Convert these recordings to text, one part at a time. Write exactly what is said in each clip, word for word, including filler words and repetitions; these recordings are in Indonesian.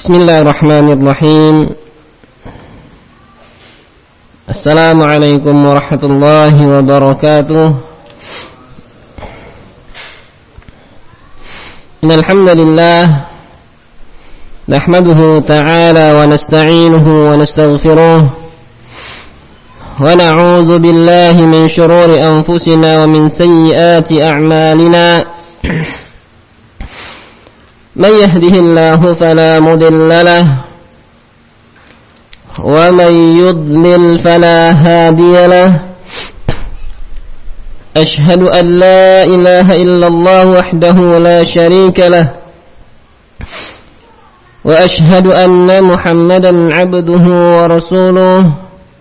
Bismillahirrahmanirrahim. Assalamualaikum warahmatullahi wabarakatuh. Innal hamdalillah nahmaduhu ta'ala wa nasta'inuhu wa nastaghfiruh wa na'udzu billahi min shururi anfusina wa min sayyiati a'malina. Man yahdihillahu fala mudilla lahu wa man yudlil fala hadiya lahu. Ashhadu an la ilaha illallah wahdahu la sharika lahu wa ashhadu anna Muhammadan 'abduhu wa rasuluhu.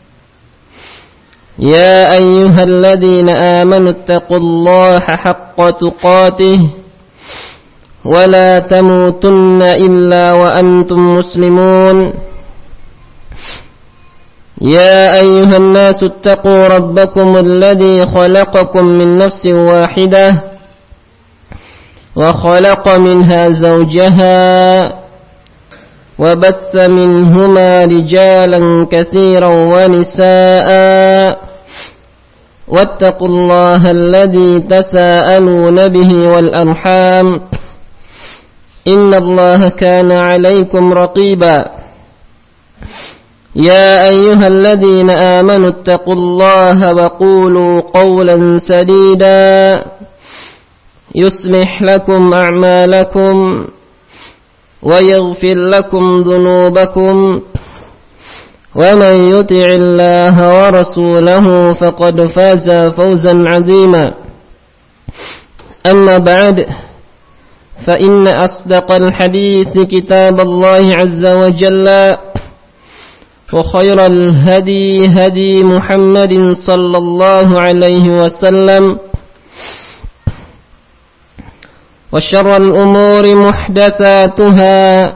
Ya ayyuhalladzina amanu ittaqullaha haqqa tuqatih wa la tamutunna illa wa antum muslimun. يا أيها الناس اتقوا ربكم الذي خلقكم من نفس واحدة وخلق منها زوجها وبث منهما رجالا كثيرا ونساء واتقوا الله الذي تساءلون به والأرحام إن الله كان عليكم رقيبا. يا أيها الذين آمنوا اتقوا الله وقولوا قولا سديدا يصلح لكم أعمالكم ويغفر لكم ذنوبكم ومن يطع الله ورسوله فقد فاز فوزا عظيما. أما بعد فإن أصدق الحديث كتاب الله عز وجل وخير الهدي هدي محمد صلى الله عليه وسلم وشر الأمور محدثاتها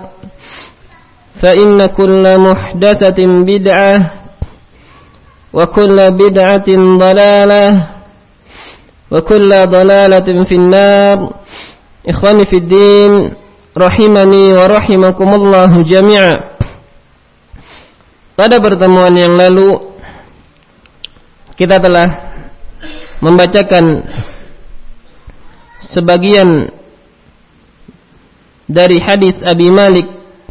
فإن كل محدثة بدعة وكل بدعة ضلالة وكل ضلالة في النار. إخواني في الدين رحمني ورحمكم الله جميعا. Pada pertemuan yang lalu kita telah membacakan sebagian dari hadis Abi Malik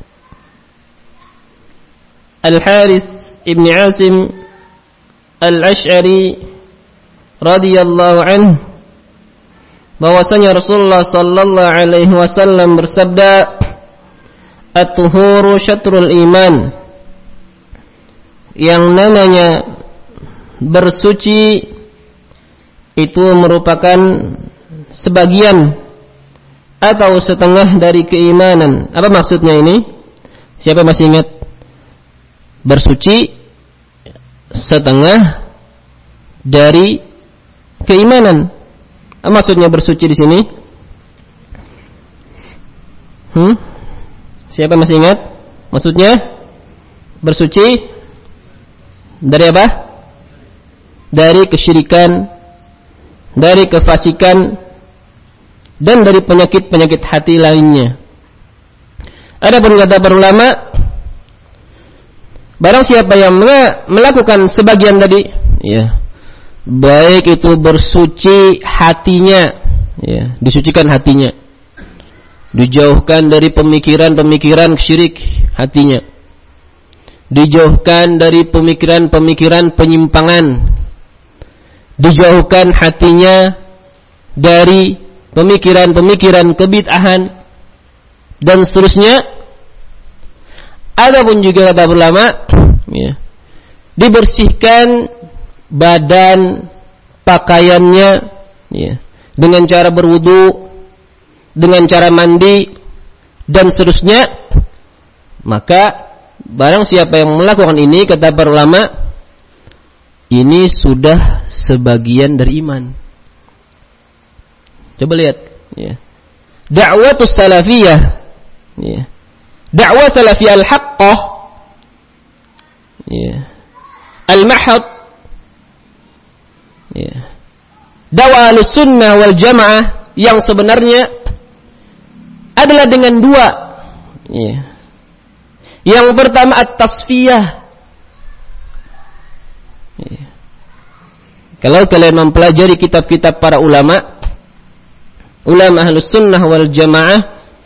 Al-Harits ibn Asim Al-Ash'ari radhiyallahu anhu, bahwasanya Rasulullah sallallahu alaihi wasallam bersabda, "At-tuhuru syatrul iman." Yang namanya bersuci itu merupakan sebagian atau setengah dari keimanan. Apa maksudnya ini? Siapa masih ingat? Bersuci setengah dari keimanan. Apa maksudnya bersuci di sini? Hmm? Siapa masih ingat? Maksudnya bersuci dari apa? Dari kesyirikan, dari kefasikan, dan dari penyakit-penyakit hati lainnya. Adapun kata para ulama, barang siapa yang melakukan sebagian tadi, ya, baik itu bersuci hatinya, ya, disucikan hatinya, dijauhkan dari pemikiran-pemikiran syirik hatinya, dijauhkan dari pemikiran-pemikiran penyimpangan, dijauhkan hatinya dari pemikiran-pemikiran kebid'ahan dan seterusnya. Adapun juga kata ulama, ya, dibersihkan badan, pakaiannya, ya, dengan cara berwudu, dengan cara mandi dan seterusnya. Maka barang siapa yang melakukan ini, kata para ulama, ini sudah sebagian dari iman. Coba lihat, ya. Da'watus salafiyah, ya. Dakwah salafiyah al-haqqah, ya. Al-mahad, ya. Dakwah al-sunnah wal jamaah yang sebenarnya adalah dengan dua, ya, Yang pertama at-tasfiyah. Ya. Kalau kalian mempelajari kitab-kitab para ulama, ulama Ahlus Sunnah wal Jamaah,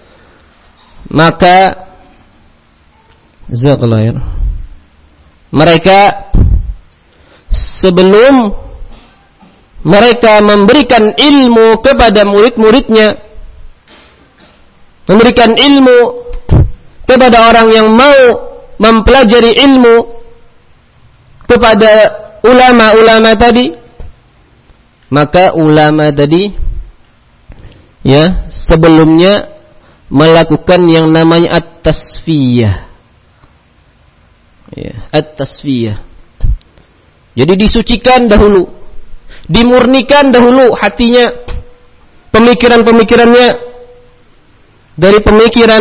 maka jazakallahu, mereka sebelum mereka memberikan ilmu kepada murid-muridnya, memberikan ilmu kepada orang yang mau mempelajari ilmu, kepada ulama-ulama tadi, maka ulama tadi ya sebelumnya melakukan yang namanya at-tasfiyah. Ya, at-tasfiyah. Jadi disucikan dahulu, dimurnikan dahulu hatinya, pemikiran-pemikirannya dari pemikiran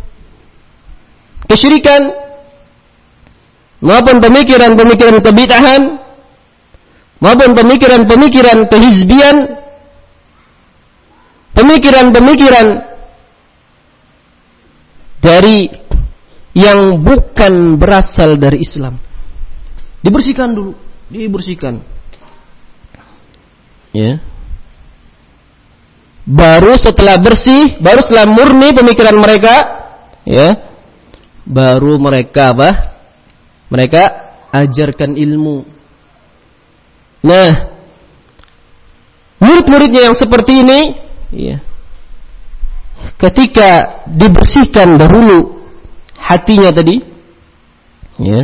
kesyirikan maupun pemikiran-pemikiran kebid'ahan maupun pemikiran-pemikiran kehizbian, pemikiran-pemikiran dari yang bukan berasal dari Islam. Dibersihkan dulu, dibersihkan. Ya. Baru setelah bersih, baru setelah murni pemikiran mereka, ya, baru mereka apa? Mereka ajarkan ilmu. Nah, murid-muridnya yang seperti ini, ya, ketika dibersihkan dahulu hatinya tadi, ya,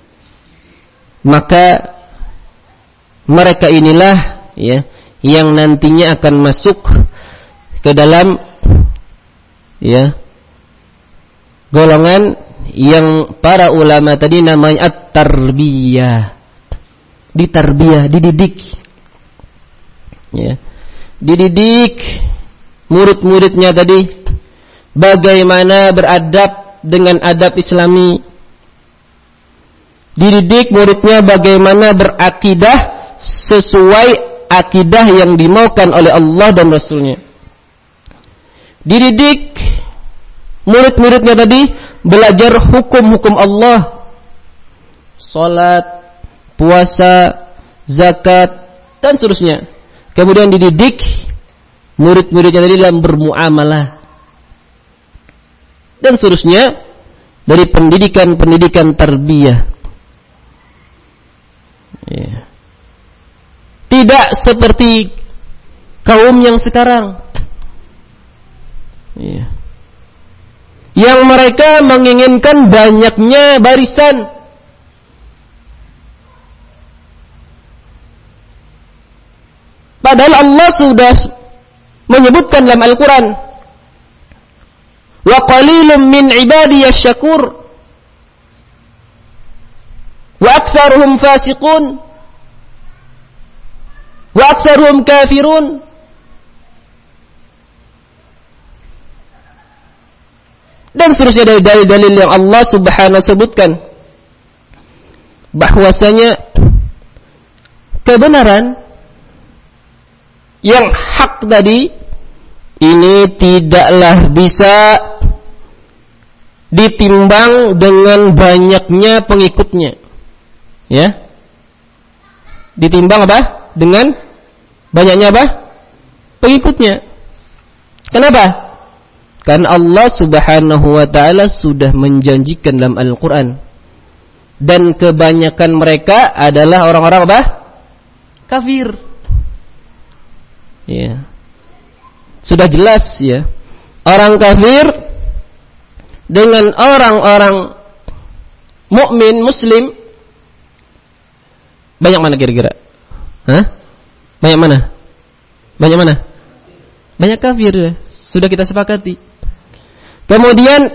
maka mereka inilah, ya, yang nantinya akan masuk ke dalam, ya, golongan yang para ulama tadi namanya at-tarbiyah. Ditarbiyah, dididik. Ya. Dididik murid-muridnya tadi bagaimana beradab dengan adab Islami. Dididik muridnya bagaimana berakidah sesuai akidah yang dimaukan oleh Allah dan Rasulnya. Dididik murid-muridnya tadi belajar hukum-hukum Allah, salat, puasa, zakat, dan seterusnya. Kemudian dididik murid-muridnya tadi dalam bermuamalah, dan seterusnya dari pendidikan-pendidikan tarbiyah. Ya. Tidak seperti kaum yang sekarang, ya, yang mereka menginginkan banyaknya barisan, padahal Allah sudah menyebutkan dalam Al-Quran, wa qalilum min ibadiyas syakur wa aktsaruhum fasiqun wa aktsaruhum kafirun. Dan seterusnya dari dalil-dalil yang Allah Subhanahu wa sebutkan bahwasanya kebenaran yang hak tadi ini tidaklah bisa ditimbang dengan banyaknya pengikutnya. Ya. Ditimbang apa? Dengan banyaknya apa? Pengikutnya. Kenapa? Karena Allah Subhanahu wa taala sudah menjanjikan dalam Al-Qur'an, dan kebanyakan mereka adalah orang-orang apa? Kafir. Ya. Sudah jelas, ya. Orang kafir dengan orang-orang mukmin muslim banyak mana kira-kira? Hah? Banyak mana? Banyak mana? Banyak kafir, ya. Sudah kita sepakati. Kemudian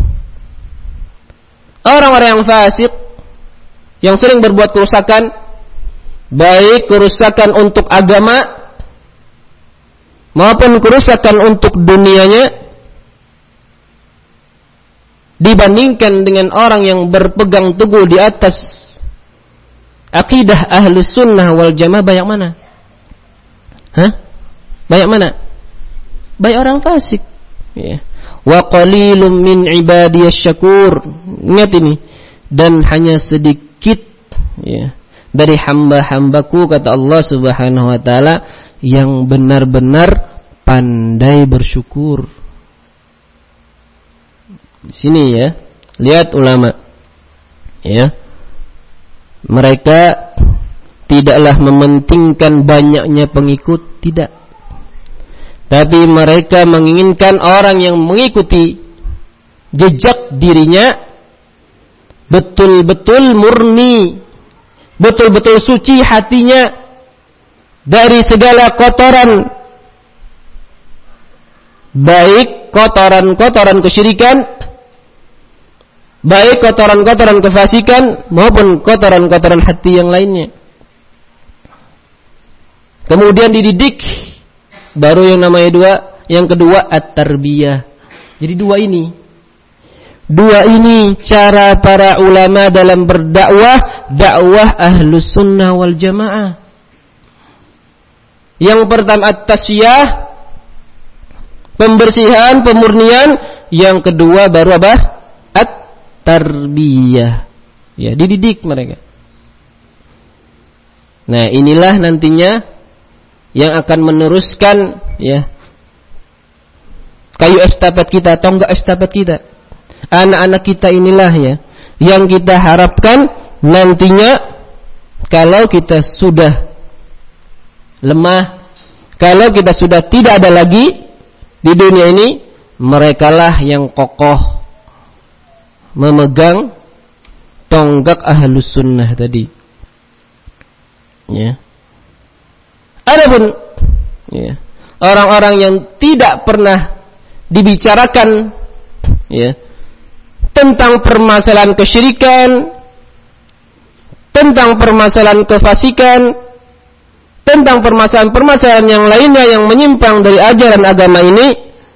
orang-orang yang fasik, yang sering berbuat kerusakan, baik kerusakan untuk agama maupun kerusakan untuk dunianya, dibandingkan dengan orang yang berpegang teguh di atas akidah Ahlus Sunnah wal Jamaah, banyak mana? Hah? Banyak mana? Banyak orang fasik. Ya. Wa qalilum min ibadiyas syakur. Ingat ini. Dan hanya sedikit ya dari hamba-hambaku, kata Allah Subhanahu wa taala, yang benar-benar pandai bersyukur. Di sini ya, lihat ulama. Ya. Mereka tidaklah mementingkan banyaknya pengikut, tidak. Tapi mereka menginginkan orang yang mengikuti jejak dirinya betul-betul murni, betul-betul suci hatinya dari segala kotoran, baik kotoran-kotoran kesyirikan, baik kotoran-kotoran kefasikan maupun kotoran-kotoran hati yang lainnya. Kemudian dididik, baru yang namanya dua, yang kedua at-tarbiyah. Jadi dua ini, dua ini cara para ulama dalam berdakwah, dakwah ahlus sunnah wal jamaah. Yang pertama at-tasfiyah, pembersihan, pemurnian. Yang kedua baru apa? Tarbiyah, ya, dididik mereka. Nah, inilah nantinya yang akan meneruskan ya kayu estafet kita, tonggak estafet kita. Anak-anak kita inilah ya yang kita harapkan nantinya kalau kita sudah lemah, kalau kita sudah tidak ada lagi di dunia ini, merekalah yang kokoh memegang tonggak ahlus sunnah tadi. Ya. Adapun ya, orang-orang yang tidak pernah dibicarakan ya tentang permasalahan kesyirikan, tentang permasalahan kefasikan, tentang permasalahan-permasalahan yang lainnya yang menyimpang dari ajaran agama ini,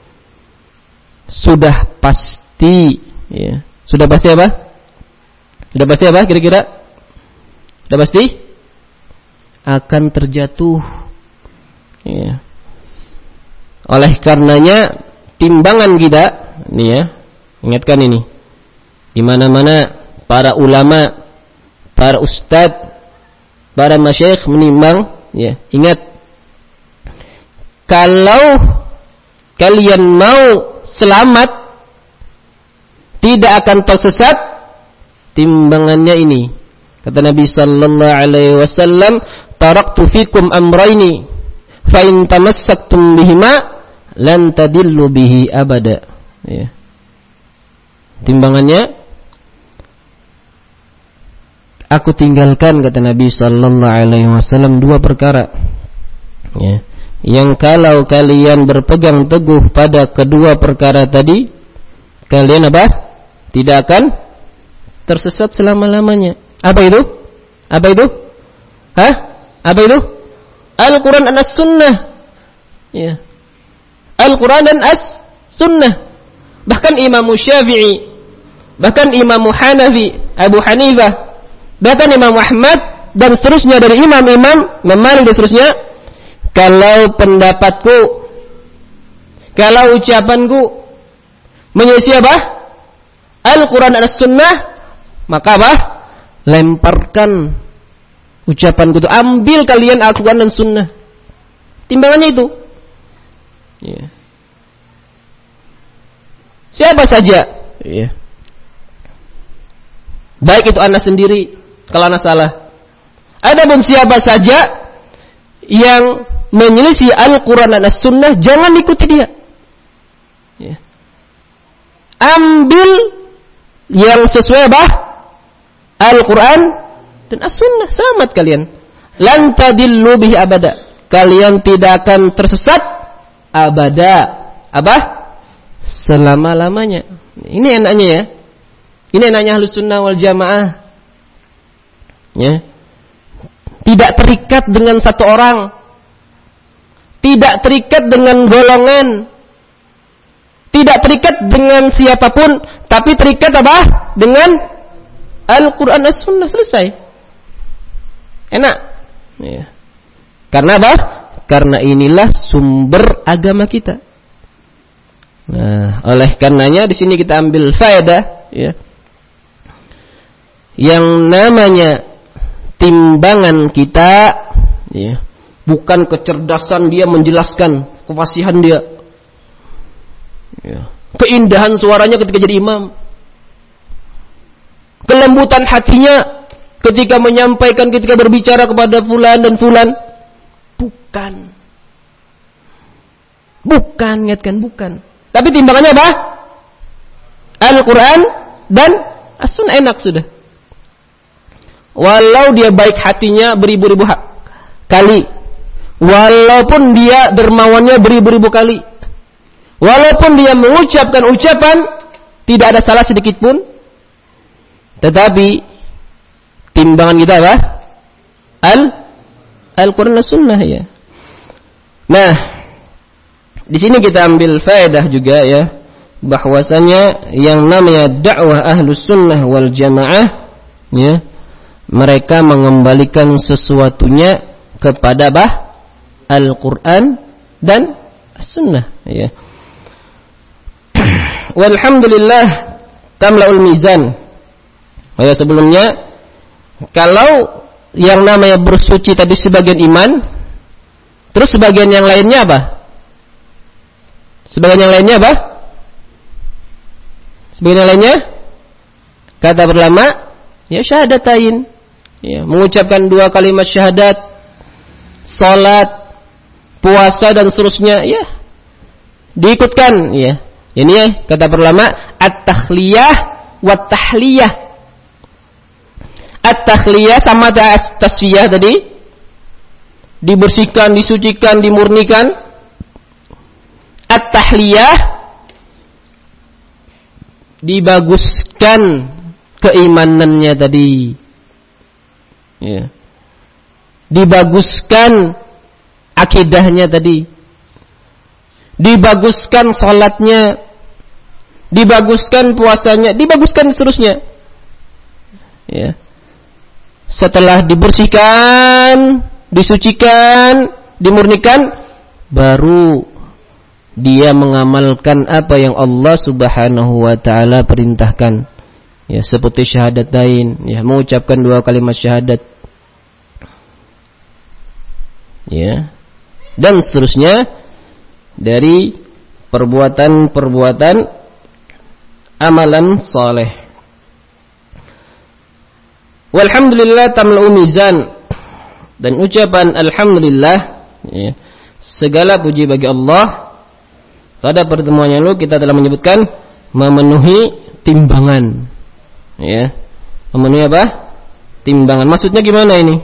sudah pasti ya. Sudah pasti apa? Sudah pasti apa kira-kira? Sudah pasti akan terjatuh. Ya. Oleh karenanya timbangan kita, nih ya, ingatkan ini. Di mana-mana para ulama, para ustadz, para masyayikh menimbang, ya, ingat, kalau kalian mau selamat, tidak akan tersesat, timbangannya ini. Kata Nabi sallallahu alaihi wasallam, taraktu fikum amrayni fa in tamassaktum bihima lan tadillu bihi abada. Ya. Timbangannya, aku tinggalkan, kata Nabi sallallahu alaihi wasallam, dua perkara. Ya. Yang kalau kalian berpegang teguh pada kedua perkara tadi, kalian apa? Tidak akan tersesat selama-lamanya. Apa itu? Apa itu? Hah? Apa itu? Al-Quran dan As-Sunnah. Ya. Al-Quran dan As-Sunnah. Bahkan Imam Syafi'i, bahkan Imam Hanafi, Abu Hanifah, bahkan Imam Ahmad dan seterusnya dari imam-imam, Imam Malik dan seterusnya, kalau pendapatku, kalau ucapanku menyelisih apa? Al-Quran dan As-Sunnah, maka apa? Lemparkan ucapanku itu, ambil kalian Al-Quran dan Sunnah. Timbangannya itu. Ya. Siapa saja, ya. Baik itu anak sendiri, kalau anak salah. Adapun siapa saja yang menyelisih Al-Quran dan As-Sunnah, jangan ikuti dia. Ya. Ambil yang sesuai bah Al-Quran dan As-Sunnah, selamat kalian. Lan tadillu bihi abada, kalian tidak akan tersesat abada, apa? Selama-lamanya. Ini enaknya ya. Ini enaknya Ahlus Sunnah wal Jamaah. Ya. Tidak terikat dengan satu orang, tidak terikat dengan golongan, tidak terikat dengan siapapun, tapi terikat apa? Dengan Al-Quran dan Sunnah, selesai. Enak. Ya. Karena apa? Karena inilah sumber agama kita. Nah, oleh karenanya di sini kita ambil faedah, ya. yang namanya timbangan kita, ya, bukan kecerdasan dia menjelaskan, kefasihan dia, ya, keindahan suaranya ketika jadi imam, kelembutan hatinya ketika menyampaikan, ketika berbicara kepada fulan dan fulan. Bukan. Bukan, ingatkan, bukan. Tapi timbangannya apa? Al-Quran dan As-Sunnah, enak sudah. Walau dia baik hatinya beribu-ribu kali, walaupun dia dermawannya beribu-ribu kali, walaupun dia mengucapkan ucapan tidak ada salah sedikit pun, tetapi timbangan kita apa? Al Al-Quran dan Sunnah, ya. Nah, di sini kita ambil faedah juga, ya, bahwasanya yang namanya dakwah Ahlus Sunnah wal Jamaah, ya, mereka mengembalikan sesuatunya kepada bah Al-Quran dan As-Sunnah, ya. Walhamdulillah tamla'ul mizan. Oh ya, sebelumnya, kalau yang namanya bersuci tadi sebagian iman, terus sebagian yang lainnya apa? Sebagian yang lainnya apa? Sebagian yang lainnya, kata ulama, ya syahadatain, ya, mengucapkan dua kalimat syahadat, salat, puasa dan seterusnya, ya, diikutkan, ya. Ini ya, kata ulama, at-takhliyah wa tahliyah. At-takhliyah sama tasfiyah tadi, dibersihkan, disucikan, dimurnikan. At-tahliyah, dibaguskan keimanannya tadi, ya, dibaguskan akidahnya tadi, dibaguskan salatnya, dibaguskan puasanya, dibaguskan seterusnya, ya. Setelah dibersihkan, disucikan, dimurnikan, baru dia mengamalkan apa yang Allah Subhanahu wa taala perintahkan, ya, seperti syahadatain, ya, mengucapkan dua kalimat syahadat, ya, dan seterusnya dari perbuatan-perbuatan amalan saleh. Walhamdulillah tamla'u mizan, dan ucapan alhamdulillah, ya, segala puji bagi Allah. Pada pertemuan yang lalu kita telah menyebutkan memenuhi timbangan, ya, memenuhi apa? Timbangan. Maksudnya gimana ini?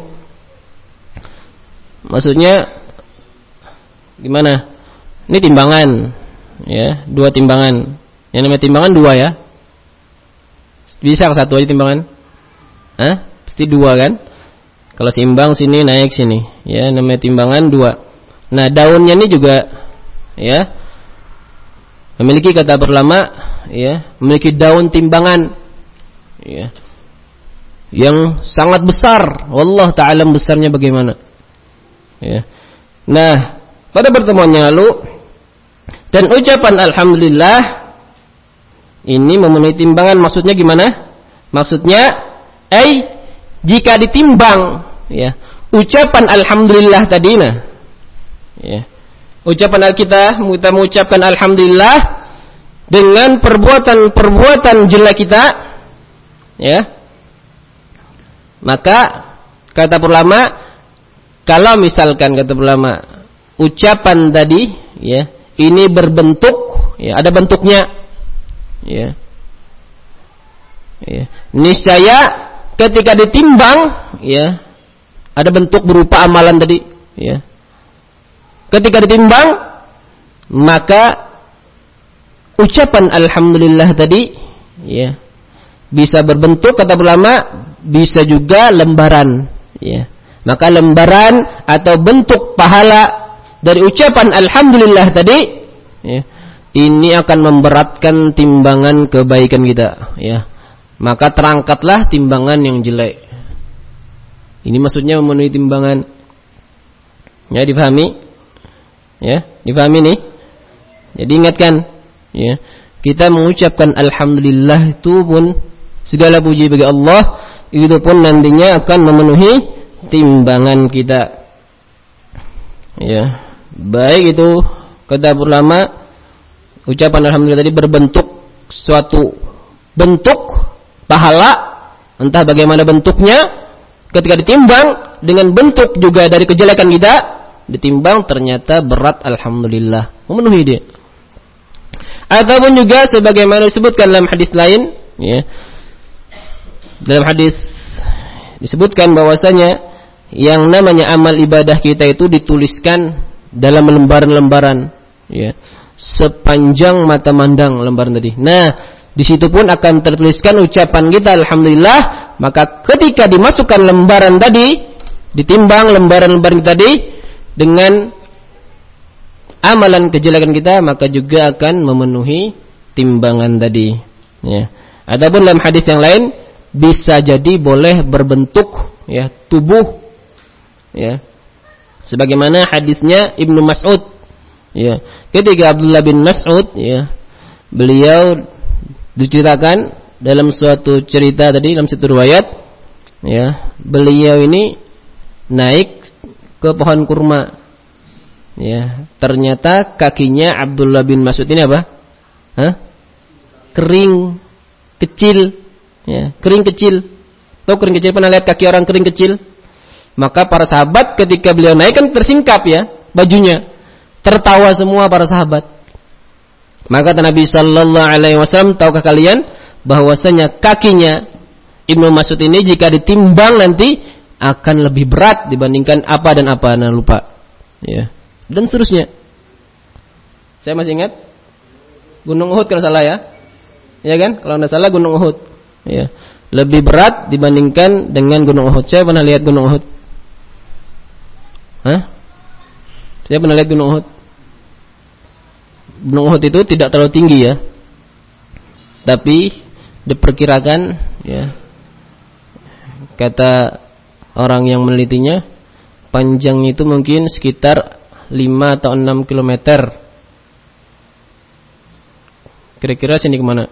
Maksudnya gimana? Ini timbangan, ya, dua timbangan. Yang namanya timbangan dua, ya. Bisa satu aja timbangan? Hah? Pasti dua kan? Kalau seimbang sini naik sini, ya, namanya timbangan dua. Nah, daunnya ini juga, ya, memiliki, kata ulama, ya, memiliki daun timbangan, ya, yang sangat besar. Wallah ta'ala besarnya bagaimana, ya. Nah, pada pertemuan yang lalu, dan ucapan alhamdulillah ini memenuhi timbangan. Maksudnya gimana? Maksudnya, eh, jika ditimbang, ya, ucapan alhamdulillah tadi, nah, ya, ucapan kita, kita mengucapkan alhamdulillah dengan perbuatan-perbuatan jelek kita, ya, maka kata ulama, kalau misalkan kata ulama ucapan tadi, ya, ini berbentuk, ya, ada bentuknya, ya, ya, niscaya ketika ditimbang, ya, ada bentuk berupa amalan tadi, ya. Ketika ditimbang, maka ucapan alhamdulillah tadi, ya, bisa berbentuk, kata ulama, bisa juga lembaran, ya. Maka lembaran atau bentuk pahala dari ucapan alhamdulillah tadi, ya, ini akan memberatkan timbangan kebaikan kita, ya. Maka terangkatlah timbangan yang jelek. Ini maksudnya memenuhi timbangan. Ya, dipahami? Ya, dipahami nih? Jadi ingatkan, ya, kita mengucapkan alhamdulillah itu pun segala puji bagi Allah, itu pun nantinya akan memenuhi timbangan kita. Ya, baik itu kata ulama, ucapan alhamdulillah tadi berbentuk suatu bentuk pahala, entah bagaimana bentuknya, ketika ditimbang dengan bentuk juga dari kejelekan kita, ditimbang ternyata berat, alhamdulillah, memenuhi dia. Ataupun juga sebagaimana disebutkan dalam hadis lain, ya, dalam hadis disebutkan bahwasanya yang namanya amal ibadah kita itu dituliskan dalam lembaran-lembaran, ya, sepanjang mata mandang lembaran tadi. Nah, di situ pun akan tertuliskan ucapan kita alhamdulillah. Maka ketika dimasukkan lembaran tadi, ditimbang lembaran-lembaran tadi dengan amalan kejelekan kita, maka juga akan memenuhi timbangan tadi. Ya. Adapun dalam hadis yang lain bisa jadi boleh berbentuk, ya, tubuh, ya, sebagaimana hadisnya Ibnu Mas'ud, ya, ketika Abdullah bin Mas'ud, ya, beliau diceritakan dalam suatu cerita tadi dalam satu riwayat, ya, beliau ini naik ke pohon kurma, ya, ternyata kakinya Abdullah bin Mas'ud ini apa? Hah? Kering, kecil, ya, kering kecil. Tahu kering kecil, pernah lihat kaki orang kering kecil? Maka para sahabat ketika beliau naik kan tersingkap, ya, bajunya, tertawa semua para sahabat. Maka Nabi sallallahu alaihi wasallam, tahukah kalian bahwasanya kakinya Ibnu Mas'ud ini jika ditimbang nanti akan lebih berat dibandingkan apa dan apa, nah lupa, ya, dan seterusnya. Saya masih ingat Gunung Uhud kalau salah, ya, ya kan? Kalau tidak salah Gunung Uhud, ya, lebih berat dibandingkan dengan Gunung Uhud. Saya pernah lihat Gunung Uhud. Hah? Saya pernah lihat Gunung Uhud. Gunung Uhud itu tidak terlalu tinggi, ya, tapi diperkirakan, ya, kata orang yang menelitinya, panjangnya itu mungkin sekitar lima atau enam kilometer. Kira-kira sini kemana?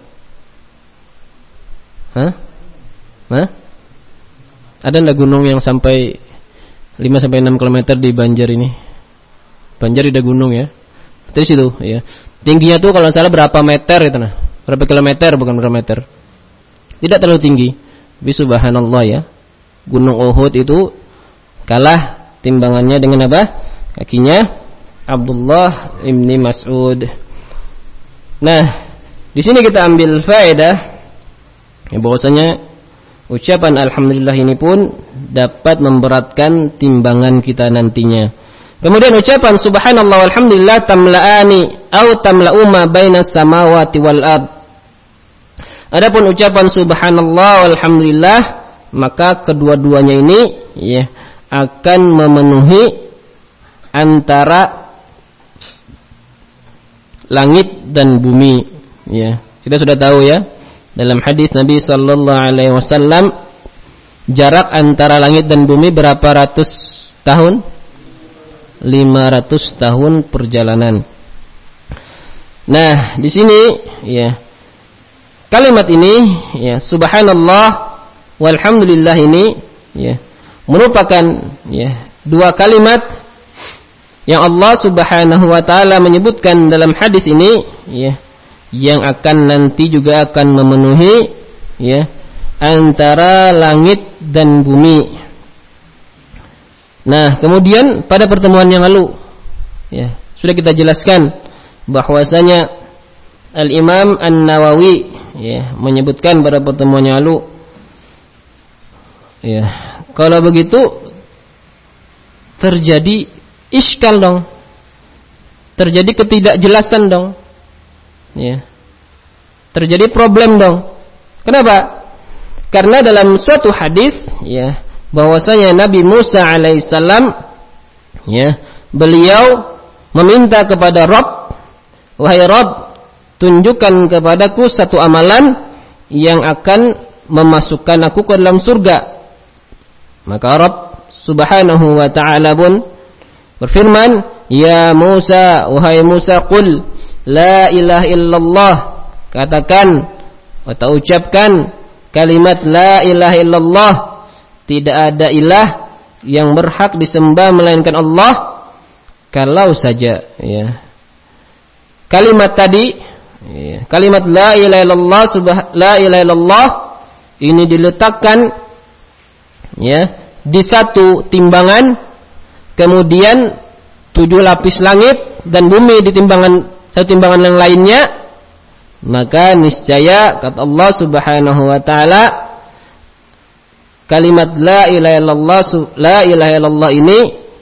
Hah? Hah? Ada enggak gunung yang sampai lima sampai enam kilometer di Banjar ini? Banjar ada gunung, ya. Dari situ, ya. Tingginya tuh kalau salah berapa meter itu, nah. Berapa kilometer, bukan berapa meter. Tidak terlalu tinggi. Tapi subhanallah, ya, Gunung Uhud itu kalah timbangannya dengan apa? Kakinya Abdullah ibni Mas'ud. Nah, di sini kita ambil faedah, ya, bahwasanya ucapan alhamdulillah ini pun dapat memberatkan timbangan kita nantinya. Kemudian ucapan subhanallah walhamdulillah tamla'ani au tamla'u ma bainas samawati wal ard. Adapun ucapan subhanallah walhamdulillah, maka kedua-duanya ini, ya, akan memenuhi antara langit dan bumi, ya. Kita sudah tahu, ya, dalam hadis Nabi sallallahu alaihi wasallam jarak antara langit dan bumi berapa ratus tahun? lima ratus tahun perjalanan. Nah, di sini, ya, kalimat ini, ya, subhanallah walhamdulillah ini, ya, merupakan, ya, dua kalimat yang Allah Subhanahu wa taala menyebutkan dalam hadis ini, ya, yang akan nanti juga akan memenuhi, ya, antara langit dan bumi. Nah, kemudian pada pertemuan yang lalu, ya, sudah kita jelaskan bahwasanya Al-Imam An-Nawawi, ya, menyebutkan pada pertemuan yang lalu, ya, kalau begitu terjadi iskal dong, terjadi ketidakjelasan dong, ya, terjadi problem dong. Kenapa? Karena dalam suatu hadis, ya, bahwasanya Nabi Musa alaihissalam, ya, beliau meminta kepada Rabb, wahai Rabb, tunjukkan kepadaku satu amalan yang akan memasukkan aku ke dalam surga. Maka Rabb Subhanahu wa ta'ala pun berfirman, ya Musa, wahai Musa, qul la ilaha illallah, katakan atau ucapkan kalimat la ilaha illallah, tidak ada ilah yang berhak disembah melainkan Allah, kalau saja ya kalimat tadi ya, kalimat la ilaha illallah subah la ilaha illallah ini diletakkan ya di satu timbangan, kemudian tujuh lapis langit dan bumi di timbangan satu timbangan yang lainnya, maka niscaya kata Allah Subhanahu wa taala kalimat la ilaha illallah la ilaha illallah ini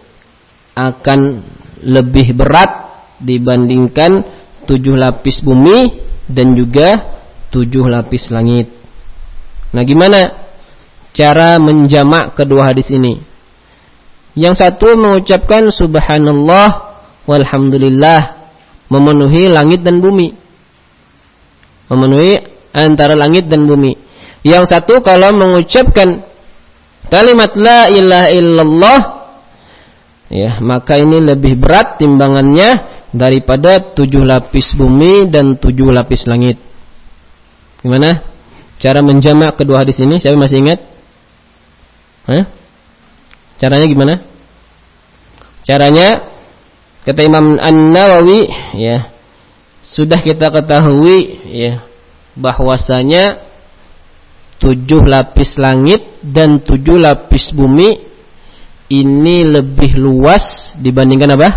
akan lebih berat dibandingkan tujuh lapis bumi dan juga tujuh lapis langit. Nah, gimana cara menjamak kedua hadis ini? Yang satu mengucapkan subhanallah walhamdulillah, memenuhi langit dan bumi, memenuhi antara langit dan bumi. Yang satu kalau mengucapkan kalimat la ilaha illallah ya, maka ini lebih berat timbangannya daripada tujuh lapis bumi dan tujuh lapis langit. Gimana cara menjamak kedua hadis ini? Siapa masih ingat? Hah? Caranya gimana? Caranya kata Imam An-Nawawi ya, sudah kita ketahui ya bahwasanya tujuh lapis langit dan tujuh lapis bumi ini lebih luas dibandingkan apa?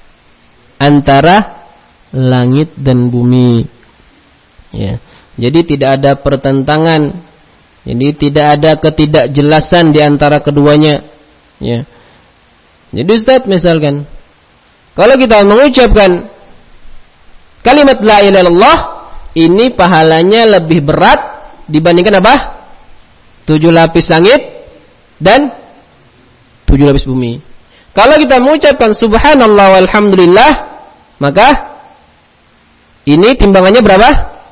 Antara langit dan bumi. Ya. Jadi tidak ada pertentangan. Jadi tidak ada ketidakjelasan di antara keduanya. Ya. Jadi Ustaz misalkan, kalau kita mengucapkan kalimat la ilaha illallah, ini pahalanya lebih berat dibandingkan apa? Tujuh lapis langit dan tujuh lapis bumi. Kalau kita mengucapkan subhanallah walhamdulillah, maka ini timbangannya berapa?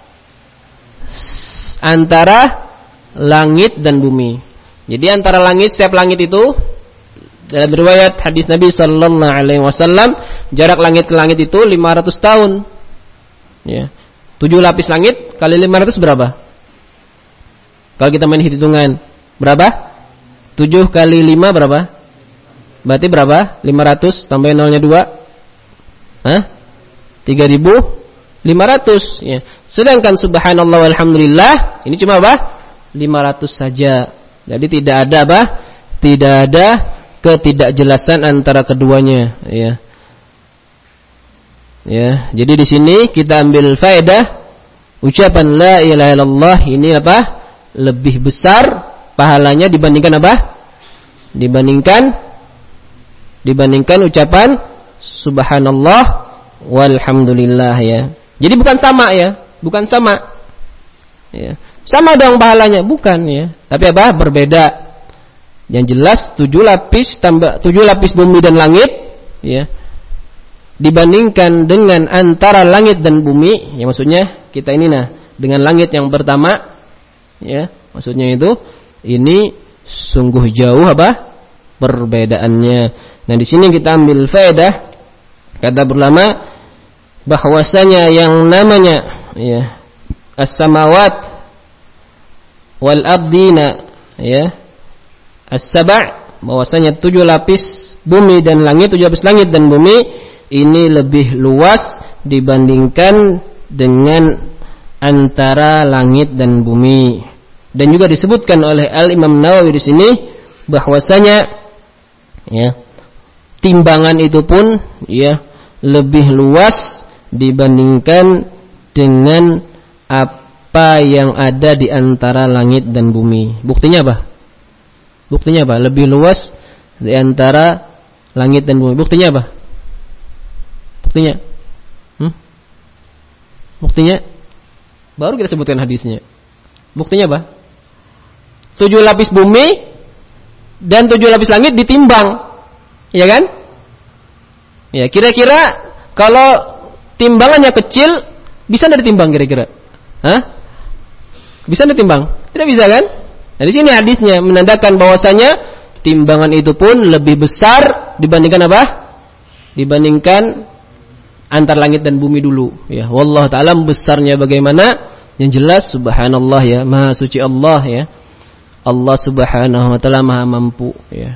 Antara langit dan bumi. Jadi antara langit, setiap langit itu dalam riwayat hadis Nabi sallallahu alaihi wasallam, jarak langit ke langit itu lima ratus tahun. Ya. tujuh lapis langit kali lima ratus berapa? Kalau kita main hitungan, berapa? tujuh kali lima berapa? Berarti berapa? lima ratus tambah nolnya dua. Hah? tiga ribu lima ratus. Ya. Sedangkan subhanallah walhamdulillah ini cuma apa? lima ratus saja. Jadi tidak ada apa? Tidak ada ketidakjelasan antara keduanya, ya. Ya, jadi di sini kita ambil faedah ucapan la ilaha illallah ini apa? Lebih besar pahalanya dibandingkan apa? Dibandingkan dibandingkan ucapan subhanallah walhamdulillah, ya. Jadi bukan sama, ya, bukan sama. Ya. Sama dong pahalanya, bukan, ya. Tapi apa? Berbeda. Yang jelas tujuh lapis tambah tujuh lapis bumi dan langit, ya. Dibandingkan dengan antara langit dan bumi, ya maksudnya kita ini nah dengan langit yang pertama, ya, maksudnya itu ini sungguh jauh apa? Perbedaannya. Nah, di sini kita ambil faedah kata ulama bahwasanya yang namanya ya as-samawat wal ardina, ya, as-saba', bahwasanya tujuh lapis bumi dan langit, tujuh lapis langit dan bumi ini lebih luas dibandingkan dengan antara langit dan bumi. Dan juga disebutkan oleh Al-Imam Nawawi di sini bahwasanya ya timbangan itu pun ya lebih luas dibandingkan dengan apa yang ada di antara langit dan bumi. Buktinya apa? Buktinya apa? Lebih luas di antara langit dan bumi. Buktinya apa? Buktinya? Hmm? Buktinya? Baru kita sebutkan hadisnya. Buktinya apa? Tujuh lapis bumi dan tujuh lapis langit ditimbang, ya kan? Ya, kira-kira kalau timbangannya kecil bisa tidak ditimbang kira-kira? Hah? Bisa ditimbang? Tidak bisa kan? Nah, di sini hadisnya menandakan bahwasanya timbangan itu pun lebih besar dibandingkan apa? Dibandingkan antar langit dan bumi dulu. Ya, wallahu ta'ala besarnya bagaimana Yang jelas subhanallah ya, maha suci Allah ya. Allah Subhanahu wa taala maha mampu ya.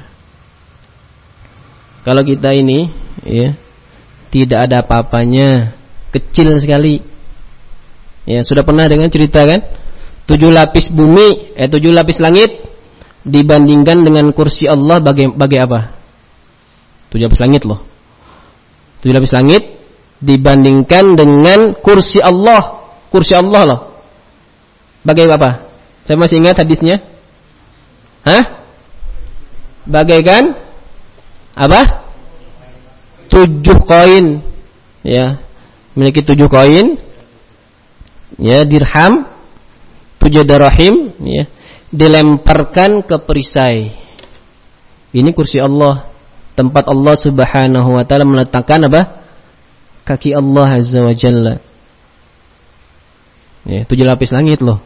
Kalau kita ini ya tidak ada apa-apanya, kecil sekali. Ya, sudah pernah dengar cerita kan? Tujuh lapis bumi, eh tujuh lapis langit dibandingkan dengan kursi Allah bagai bagai apa? Tujuh lapis langit loh. Tujuh lapis langit dibandingkan dengan kursi Allah, kursi Allah loh. Bagai apa? Saya masih ingat hadisnya. Hah? Bagaikan apa? Tujuh koin, ya, memiliki tujuh koin, ya, dirham, tujuh dirham, ya, dilemparkan ke perisai. Ini kursi Allah, tempat Allah Subhanahu wa taala meletakkan apa? Kaki Allah Azza wa Jalla. Ya, tujuh lapis langit loh.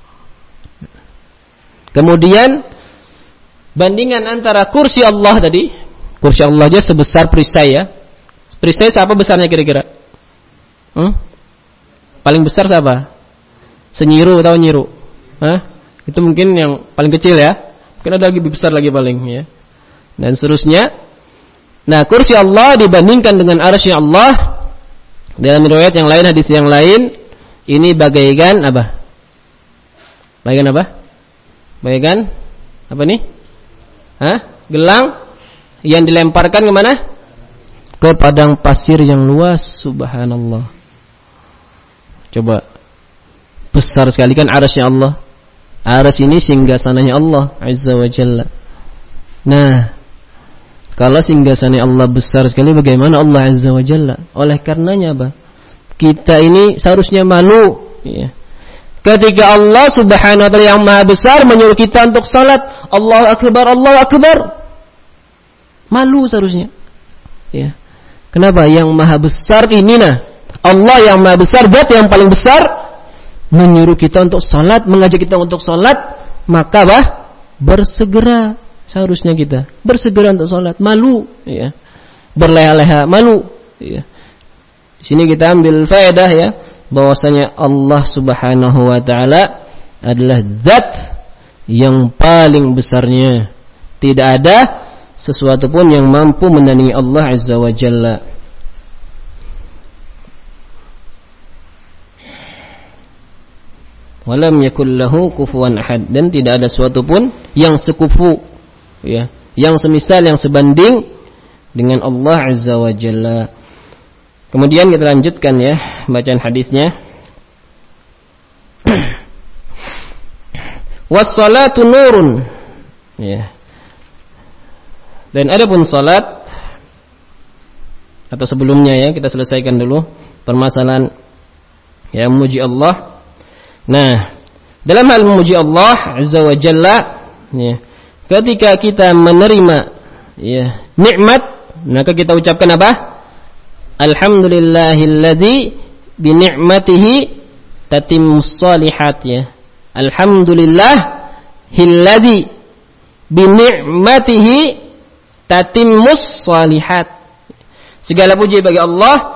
Kemudian bandingan antara kursi Allah tadi, kursi Allah aja sebesar perisai ya. Perisai siapa besarnya kira-kira? Hmm? Paling besar siapa? Senyiru atau nyiru? Hah? Itu mungkin yang paling kecil ya. Mungkin ada lebih besar lagi paling ya. Dan seterusnya. Nah, kursi Allah dibandingkan dengan arsy Allah dalam riwayat yang lain, hadis yang lain, ini bagaikan apa? Bagaikan apa? Bagaikan apa nih? Hah? Gelang yang dilemparkan kemana? Ke padang pasir yang luas. Subhanallah. Coba, besar sekali kan arasnya Allah. Aras ini singgasananya Allah Azza wa Jalla. Nah, kalau singgasananya Allah besar sekali, bagaimana Allah Azza wa Jalla? Oleh karenanya apa? Kita ini seharusnya malu ya. Ketika Allah Subhanahu wa taala yang maha besar menyuruh kita untuk salat, Allahu akbar, Allahu akbar. Malu seharusnya. Ya. Kenapa? Yang maha besar ini nah, Allah yang maha besar, zat yang paling besar menyuruh kita untuk salat, mengajak kita untuk salat, maka bah bersegera seharusnya kita bersegera untuk salat. Malu ya. Berleha-leha malu ya. Di sini kita ambil faedah ya, bahwasanya Allah Subhanahu wa taala adalah zat yang paling besarnya. Tidak ada sesuatu pun yang mampu menandingi Allah Azza wa Jalla. Walam yakul lahu kufuwan ahad, dan tidak ada sesuatu pun yang sekufu ya, yang semisal, yang sebanding dengan Allah Azza wa Jalla. Kemudian kita lanjutkan ya bacaan hadisnya. Was-salatu nurun. Ya. Dan adapun salat, atau sebelumnya ya, kita selesaikan dulu permasalahan ya memuji Allah. Nah, dalam hal memuji Allah Azza wa Jalla ya, ketika kita menerima ya nikmat, maka kita ucapkan apa? Alhamdulillahilladzi bi ni'matihi tatimmus shalihat ya. Alhamdulillahilladzi bi ni'matihi tatimmus shalihat. Segala puji bagi Allah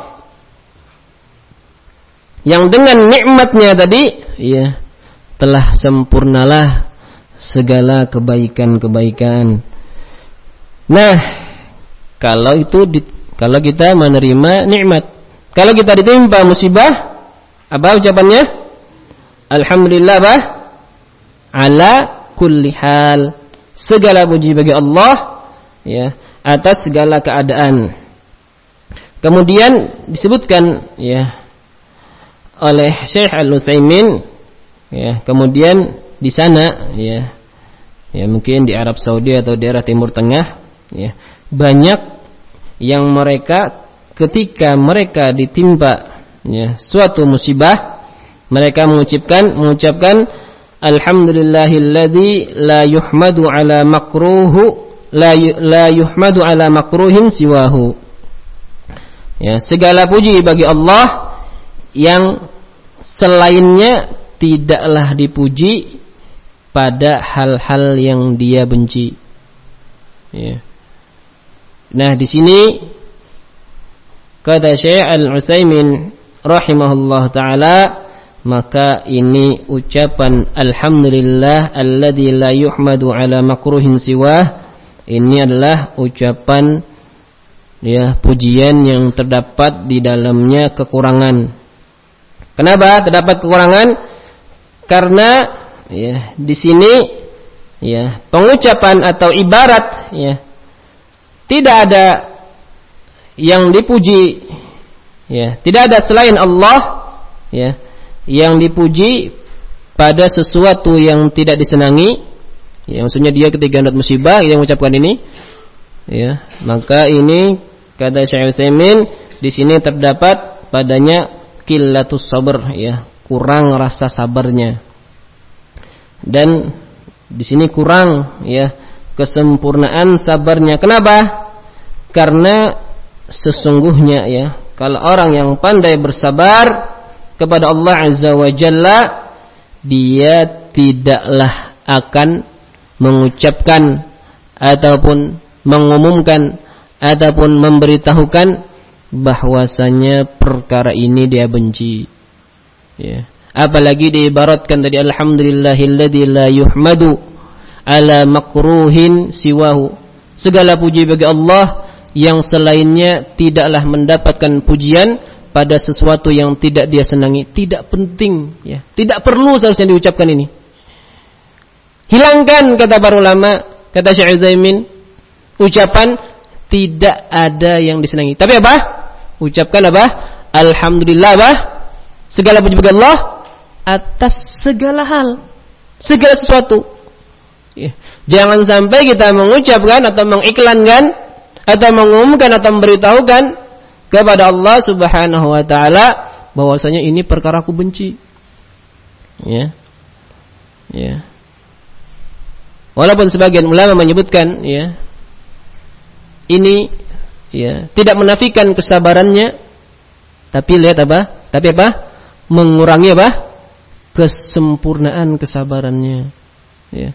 yang dengan nikmatnya tadi ya telah sempurnalah segala kebaikan-kebaikan. Nah, kalau itu di Kalau kita menerima nikmat. Kalau kita ditimpa musibah, apa ucapannya? Alhamdulillah bah, ala kulli hal. Segala puji bagi Allah ya, atas segala keadaan. Kemudian disebutkan ya oleh Syekh Al-Utsaimin ya, kemudian di sana ya, ya mungkin di Arab Saudi atau daerah Timur Tengah ya, banyak yang mereka ketika mereka ditimpa ya, suatu musibah, mereka mengucapkan mengucapkan alhamdulillahilladzi la yuhmadu ala makruhu la, la yuhmadu ala makruhin siwahu. Ya, segala puji bagi Allah yang selainnya tidaklah dipuji pada hal-hal yang Dia benci. Ya. Nah, di sini kata Syekh Al-Utsaimin rahimahullah taala, maka ini ucapan alhamdulillah alladzi la yuhmadu ala makruhin siwah, ini adalah ucapan ya pujian yang terdapat di dalamnya kekurangan. Kenapa terdapat kekurangan? Karena ya di sini ya pengucapan atau ibarat ya tidak ada yang dipuji ya, tidak ada selain Allah ya yang dipuji pada sesuatu yang tidak disenangi, ya, maksudnya dia ketika hendak musibah yang mengucapkan ini, ya, maka ini kata Syekh Utsaimin di sini terdapat padanya qillatus sabr, ya, kurang rasa sabarnya, dan di sini kurang ya kesempurnaan sabarnya. Kenapa? Karena sesungguhnya ya kalau orang yang pandai bersabar kepada Allah Azza wa Jalla, dia tidaklah akan mengucapkan ataupun mengumumkan ataupun memberitahukan bahwasanya perkara ini dia benci. Ya. Apalagi diibaratkan tadi alhamdulillahilladzi la yuhmadu ala makruhin siwahu. Segala puji bagi Allah yang selainnya tidaklah mendapatkan pujian pada sesuatu yang tidak dia senangi. Tidak penting ya. Tidak perlu seharusnya diucapkan ini. Hilangkan, kata para ulama, kata Syekh Utsaimin, ucapan tidak ada yang disenangi. Tapi apa? Ucapkan apa? Alhamdulillah apa? Segala puji bagi Allah atas segala hal, segala sesuatu. Ya. Jangan sampai kita mengucapkan atau mengiklankan atau mengumumkan atau memberitahukan kepada Allah Subhanahu wa taala bahwasanya ini perkara aku benci. Ya. Ya. Walaupun sebagian ulama menyebutkan ya ini ya tidak menafikan kesabarannya, tapi lihat apa? Tapi apa? Mengurangi apa? Kesempurnaan kesabarannya. Ya.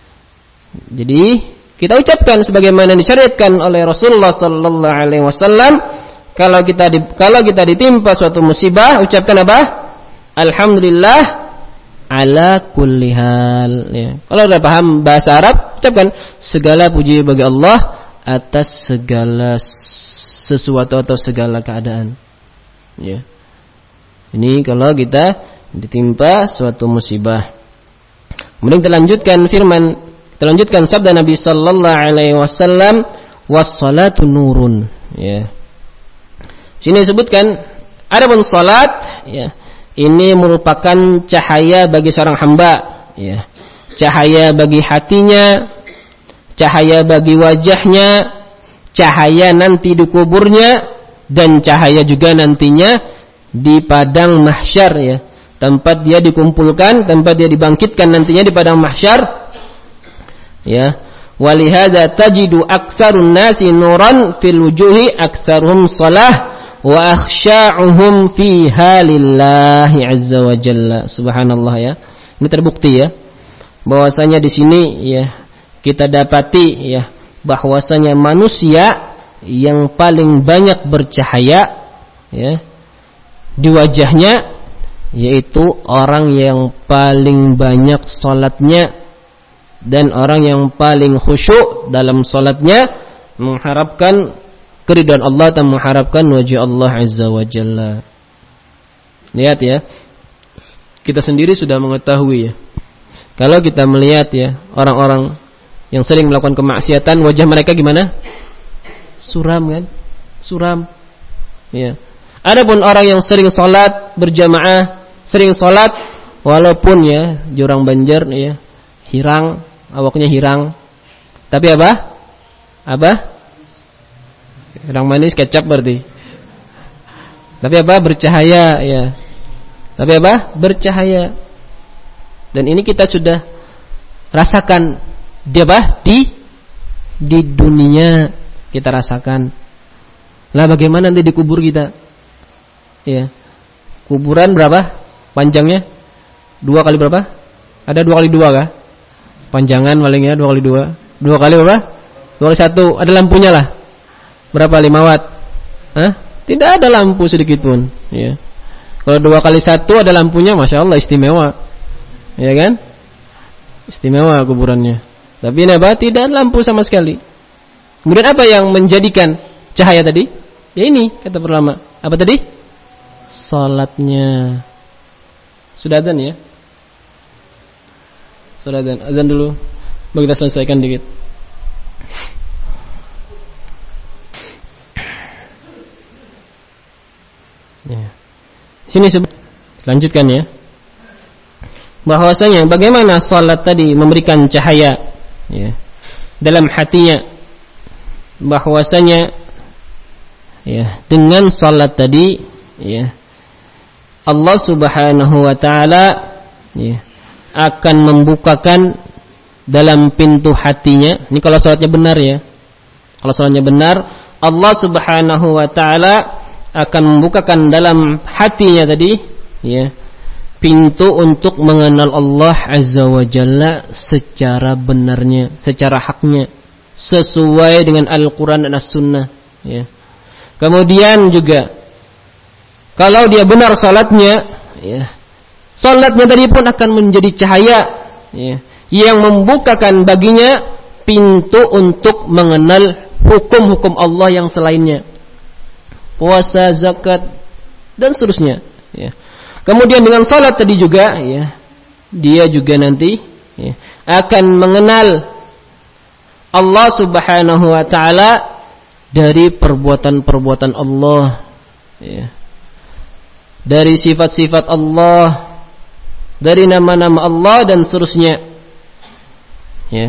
Jadi kita ucapkan sebagaimana disyariatkan oleh Rasulullah sallallahu alaihi wasallam. Kalau kita di, kalau kita ditimpa suatu musibah, ucapkan apa? Alhamdulillah ala kulli hal. Ya. Kalau sudah paham bahasa Arab, ucapkan segala puji bagi Allah atas segala sesuatu atau segala keadaan. Ya. Ini kalau kita ditimpa suatu musibah. Kemudian kita lanjutkan firman, kita lanjutkan sabda Nabi sallallahu alaihi wasallam, was-salatu nurun. Ya. Sini disebutkan adapun salat ya, ini merupakan cahaya bagi seorang hamba ya. Cahaya bagi hatinya, cahaya bagi wajahnya, cahaya nanti di kuburnya, dan cahaya juga nantinya di padang mahsyar ya. Tempat dia dikumpulkan, tempat dia dibangkitkan nantinya di padang mahsyar. Ya. Walihada tajidu aktsarun nasi nuran fil wujuhi aktsaruhum shalah wa akhsya'uhum fiha lillahi azza wa jalla. Subhanallah ya. Ini terbukti ya bahwasanya di sini ya kita dapati ya bahwasanya manusia yang paling banyak bercahaya ya di wajahnya yaitu orang yang paling banyak salatnya dan orang yang paling khusyuk dalam salatnya, mengharapkan keridhaan Allah dan mengharapkan wajah Allah Azza wa Jalla. Lihat ya, kita sendiri sudah mengetahui ya, kalau kita melihat ya orang-orang yang sering melakukan kemaksiatan, wajah mereka gimana? Suram kan? Suram. Ya. Adapun orang yang sering salat berjamaah, sering salat walaupun ya jurang banjar ya, hirang, awaknya hirang. Tapi apa? Apa? Hirang manis kecap berarti. Tapi apa? Bercahaya ya. Tapi apa? Bercahaya. Dan ini kita sudah rasakan di apa? Di di dunia kita rasakan. Lah bagaimana nanti di kubur kita? Ya. Kuburan berapa? Panjangnya? Dua kali berapa? Ada dua kali dua kah? Panjangan palingnya dua kali dua. Dua kali berapa? Dua kali satu. Ada lampunya lah. Berapa? Lima watt? Hah? Tidak ada lampu sedikit pun. Ya. Kalau dua kali satu ada lampunya, masya Allah istimewa, ya kan? Istimewa kuburannya. Tapi nabati tidak lampu sama sekali. Kemudian apa yang menjadikan cahaya tadi? Ya ini kata ulama. Apa tadi? Salatnya. Sudah azan ya? Sudah azan. Azan dulu. Baru kita selesaikan dikit. Ya. Sini lanjutkan ya. Bahwasanya bagaimana salat tadi memberikan cahaya ya, dalam hatinya, bahwasanya ya, dengan salat tadi ya, Allah Subhanahu wa taala ya, akan membukakan dalam pintu hatinya. Ini kalau salatnya benar ya. Kalau salatnya benar, Allah Subhanahu wa taala akan membukakan dalam hatinya tadi ya, pintu untuk mengenal Allah Azza wa Jalla secara benarnya, secara haknya, sesuai dengan Al-Quran dan As-Sunnah ya. Kemudian juga kalau dia benar salatnya ya, salatnya tadi pun akan menjadi cahaya ya, yang membukakan baginya pintu untuk mengenal hukum-hukum Allah yang selainnya, puasa, zakat dan seterusnya ya. Kemudian dengan salat tadi juga ya, dia juga nanti ya, akan mengenal Allah Subhanahu wa taala dari perbuatan-perbuatan Allah ya, dari sifat-sifat Allah, dari nama-nama Allah dan seterusnya ya.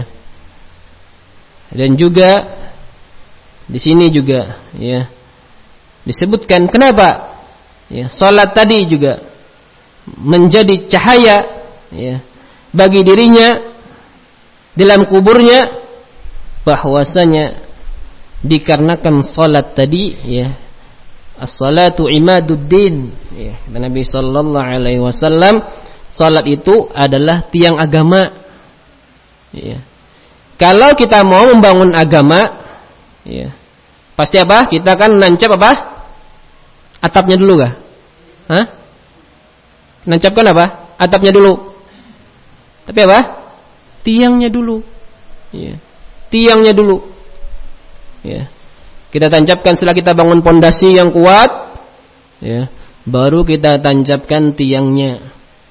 Dan juga di sini juga ya disebutkan kenapa ya, salat tadi juga menjadi cahaya ya, bagi dirinya dalam kuburnya, bahwasanya dikarenakan salat tadi ya, as-salatu imaduddin ya, Nabi sallallahu alaihi wasallam, salat itu adalah tiang agama ya. Kalau kita mau membangun agama ya, pasti apa? Kita akan nancap apa? Atapnya dulu kah? Hah? Nancapkan apa? Atapnya dulu. Tapi apa? Tiangnya dulu. Ya. Tiangnya dulu. Ya. Kita tancapkan setelah kita bangun pondasi yang kuat, ya, baru kita tancapkan tiangnya.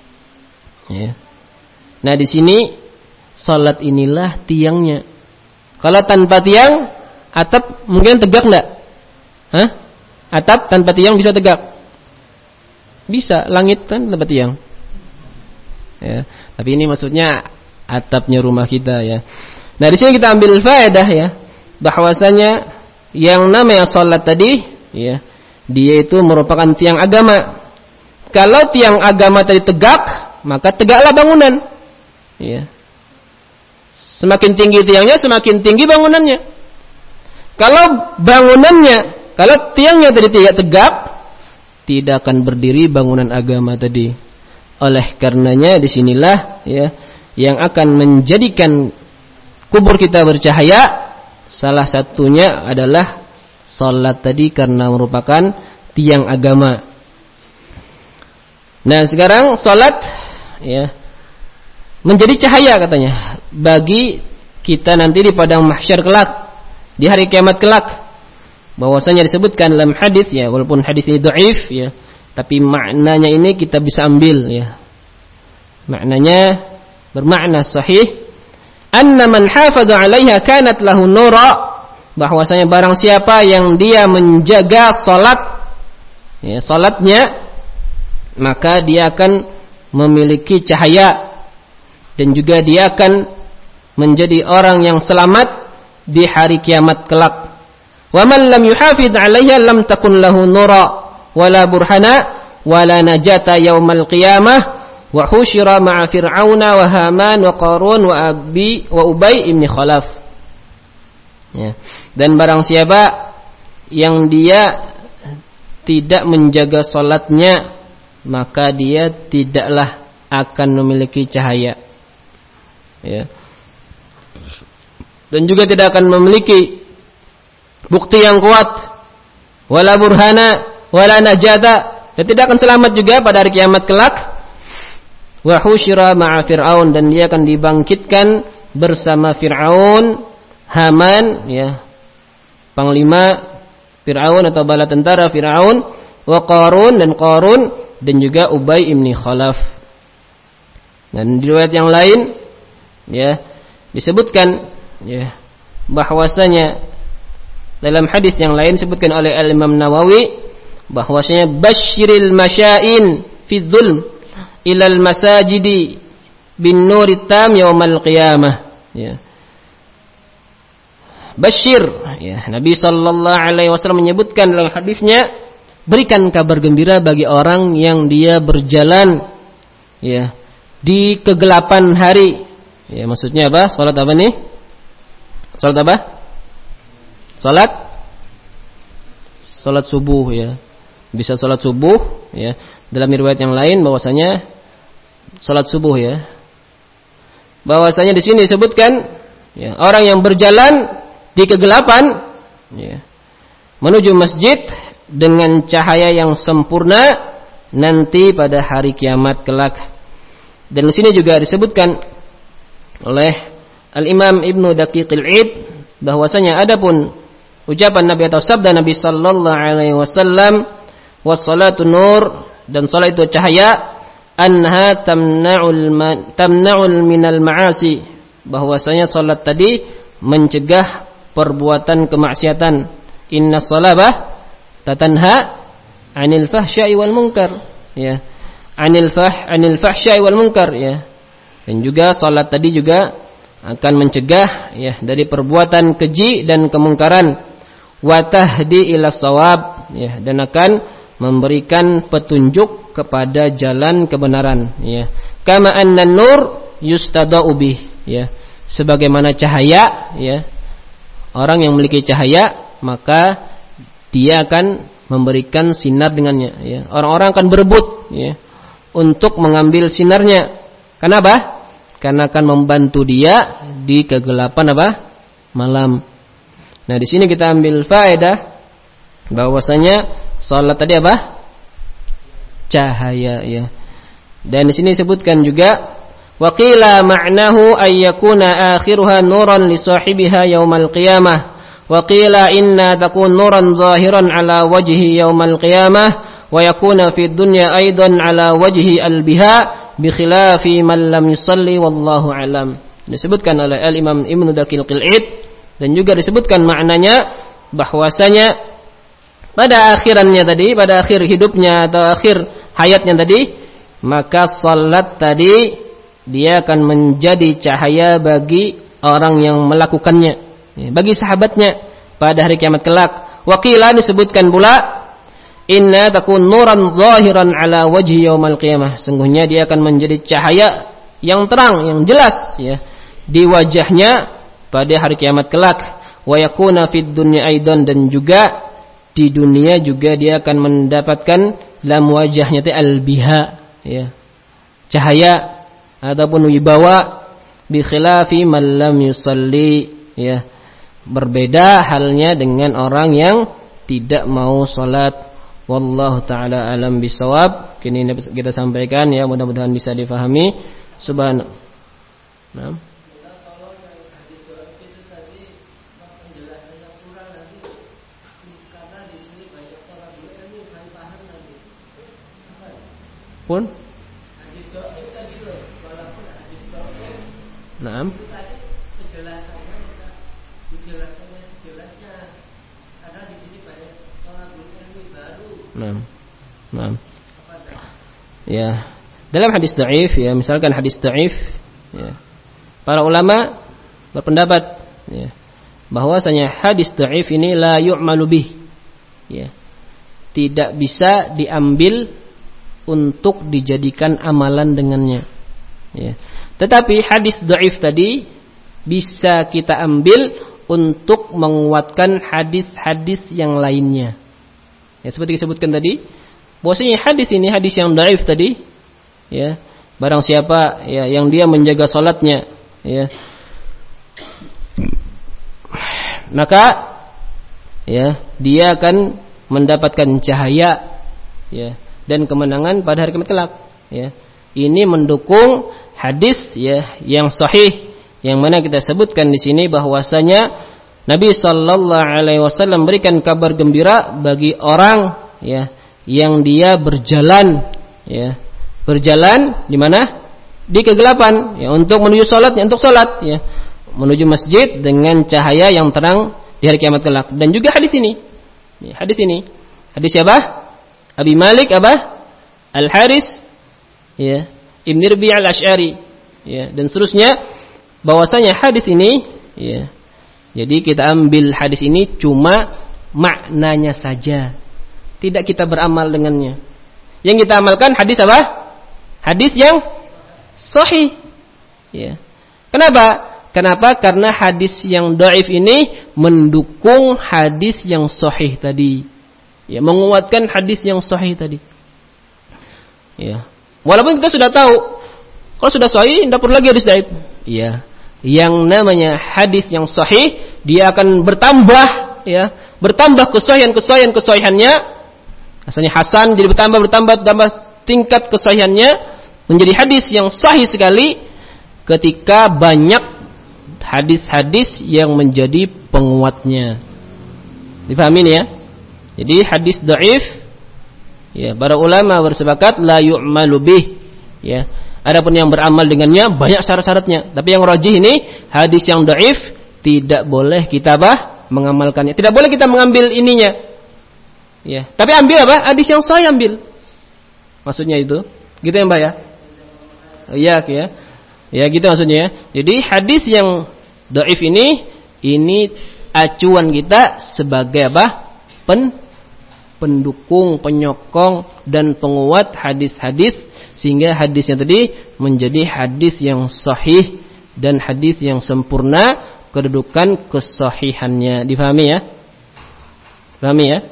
Ya. Nah di sini salat inilah tiangnya. Kalau tanpa tiang, atap mungkin tegak enggak? Hah? Atap tanpa tiang bisa tegak? Bisa, langit kan tanpa tiang. Ya, tapi ini maksudnya atapnya rumah kita ya. Nah, di sini kita ambil faedah ya, bahwasanya yang namanya salat tadi ya, dia itu merupakan tiang agama. Kalau tiang agama tadi tegak, maka tegaklah bangunan. Ya. Semakin tinggi tiangnya, semakin tinggi bangunannya. Kalau bangunannya, kalau tiangnya tadi tidak tegak, tidak akan berdiri bangunan agama tadi. Oleh karenanya disinilah ya, yang akan menjadikan kubur kita bercahaya, salah satunya adalah salat tadi, karena merupakan tiang agama. Nah sekarang salat ya, menjadi cahaya katanya bagi kita nanti di padang mahsyar kelak, di hari kiamat kelak. Bahwasanya disebutkan dalam hadis ya, walaupun hadis ini dhaif ya, tapi maknanya ini kita bisa ambil ya. Maknanya bermakna sahih. Anna man hafadha 'alaiha kanat lahu nura, bahwasanya barang siapa yang dia menjaga salat ya, salatnya, maka dia akan memiliki cahaya, dan juga dia akan menjadi orang yang selamat di hari kiamat kelak. Wa man lam yuhafidh 'alaiha lam takun lahu nura wala burhana wala najata yaumal qiyamah wa husyira ma'a fir'auna wa haman wa qarun wa abi wa ubay ibn khalaf. Ya. Dan barang siapa yang dia tidak menjaga salatnya, maka dia tidaklah akan memiliki cahaya. Ya. Dan juga tidak akan memiliki bukti yang kuat, wala burhana wala najata, dan tidak akan selamat juga pada hari kiamat kelak. Wa husyira ma'a Fir'aun, dan dia akan dibangkitkan bersama Fir'aun, Haman, ya, panglima Fir'aun atau bala tentara Fir'aun, wa Qarun dan Qarun, dan juga Ubay ibn Khalaf. Dan di riwayat yang lain, ya, disebutkan, ya, bahwasanya dalam hadis yang lain disebutkan oleh Al-Imam Nawawi bahwasanya basyiril masyain fi dzulm ilal masajidi bin nuri tam yaumal qiyamah, ya. Basyir, ya, Nabi sallallahu alaihi wasallam menyebutkan dalam hadisnya, berikan kabar gembira bagi orang yang dia berjalan, ya, di kegelapan hari. Ya, maksudnya apa? Salat apa nih? Salat apa? Salat Salat subuh, ya. Bisa salat subuh, ya. Dalam riwayat yang lain bahwasanya salat subuh, ya. Bahwasanya di sini disebutkan, ya, orang yang berjalan di kegelapan, ya, menuju masjid dengan cahaya yang sempurna nanti pada hari kiamat kelak. Dan di sini juga disebutkan oleh Al-Imam Ibnu Daqiqil Id bahwasanya adapun ucapan Nabi atau sabda Nabi sallallahu alaihi wasallam, was-salatu nur, dan salat itu cahaya, anha tamna'ul tamna'ul minal ma'asi, bahwasanya salat tadi mencegah perbuatan kemaksiatan. Inna salabah tatanha 'anil fahsya'i wal munkar, ya. 'Anil fah 'anil fahsya'i wal munkar, ya. Dan juga salat tadi juga akan mencegah, ya, dari perbuatan keji dan kemungkaran. Wa tahdi ila shawab, ya, dan akan memberikan petunjuk kepada jalan kebenaran, ya. Kama anna nur yustada'u bih, ya. Sebagaimana cahaya, ya, orang yang memiliki cahaya maka dia akan memberikan sinar dengannya, ya. Orang-orang akan berebut, ya, untuk mengambil sinarnya. Kenapa? Karena akan membantu dia di kegelapan apa? Malam. Nah, di sini kita ambil faedah bahwasanya salat tadi apa? Cahaya, ya. Dan di sini disebutkan juga wa qila ma'nahu ay yakuna akhiruha nuran li sahibiha yaumal qiyamah, wa qila inna takun nuran zahiran ala wajhi yaumal qiyamah, wa yakuna fid dunya aidan ala wajhi albiha bi khilafi man lam yusalli wallahu alam. Disebutkan oleh Al-Imam Ibnu Daqiqil Id, dan juga disebutkan maknanya bahwasanya pada akhirannya tadi, pada akhir hidupnya atau akhir hayatnya tadi, maka salat tadi dia akan menjadi cahaya bagi orang yang melakukannya, ya, bagi sahabatnya pada hari kiamat kelak. Waqilah disebutkan pula inna takun nuran zahiran ala wajhi yaumal qiyamah, sungguhnya dia akan menjadi cahaya yang terang, yang jelas, ya, di wajahnya pada hari kiamat kelak. Wa yakuna fid dunya aidan, dan juga di dunia juga dia akan mendapatkan dalam wajahnya itu al-biha, ya, cahaya ataupun wibawa, bi khilafi man lam yusalli, ya, berbeda halnya dengan orang yang tidak mau salat. Wallahu taala alam bisawab. Kini kita sampaikan, ya, mudah-mudahan bisa difahami. Subhanallah. Nah. Pun Naam. Penjelasannya penjelasannya sejelasnya, karena di sini banyak orang ilmu baru. Naam. Naam. Ya, dalam hadis dhaif, ya, misalkan hadis dhaif, ya, para ulama berpendapat, ya, bahwasanya hadis dhaif ini la yu'malu bih, ya, tidak bisa diambil untuk dijadikan amalan dengannya, ya. Tetapi hadis dhaif tadi bisa kita ambil untuk menguatkan hadis-hadis yang lainnya. Ya, seperti disebutkan tadi, bahwasanya hadis ini hadis yang dhaif tadi, ya, barang siapa, ya, yang dia menjaga salatnya, ya, maka, ya, dia akan mendapatkan cahaya, ya, dan kemenangan pada hari kiamat kelak. Ya. Ini mendukung hadis ya yang sahih yang mana kita sebutkan di sini bahwasanya Nabi sallallahu alaihi wasallam berikan kabar gembira bagi orang ya yang dia berjalan ya berjalan di mana di kegelapan ya untuk menuju salat ya untuk salat ya menuju masjid dengan cahaya yang terang di hari kiamat kelak. Dan juga hadis ini ya, hadis ini hadis siapa? Abi Malik apa? Al-Haris ya Ibn Rabi' Al-Asy'ari ya dan seterusnya bahwasanya hadis ini ya jadi kita ambil hadis ini cuma maknanya saja, tidak kita beramal dengannya. Yang kita amalkan hadis apa? Hadis yang sahih ya. Kenapa? Kenapa? Karena hadis yang dhaif ini mendukung hadis yang sahih tadi ya, menguatkan hadis yang sahih tadi ya. Walaupun kita sudah tahu kalau sudah sahih tidak perlu lagi hadis dhaif. Iya. Yang namanya hadis yang sahih dia akan bertambah ya, bertambah kesahihan-kesahihan kesahihannya. Asalnya hasan jadi bertambah bertambah bertambah tingkat kesahihannya menjadi hadis yang sahih sekali ketika banyak hadis-hadis yang menjadi penguatnya. Difahami ya? Jadi hadis dhaif ya, para ulama bersepakat la yu'malu bih ya. Adapun yang beramal dengannya banyak syarat-syaratnya. Tapi yang rajih ini hadis yang dhaif tidak boleh kita apa? Mengamalkannya. Tidak boleh kita mengambil ininya. Ya, tapi ambil apa? Hadis yang sahih ambil. Maksudnya itu. Gitu ya, Mbak ya? Iya, ya. Ya, gitu maksudnya. Jadi hadis yang dhaif ini ini acuan kita sebagai apa? Pen pendukung, penyokong dan penguat hadis-hadis sehingga hadisnya tadi menjadi hadis yang sahih dan hadis yang sempurna kedudukan kesahihannya. Difahami ya? Difahami ya?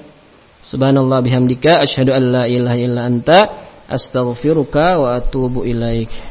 Subhanallah bihamdika asyhadu an la ilaha illa anta astaghfiruka wa atubu ilaik.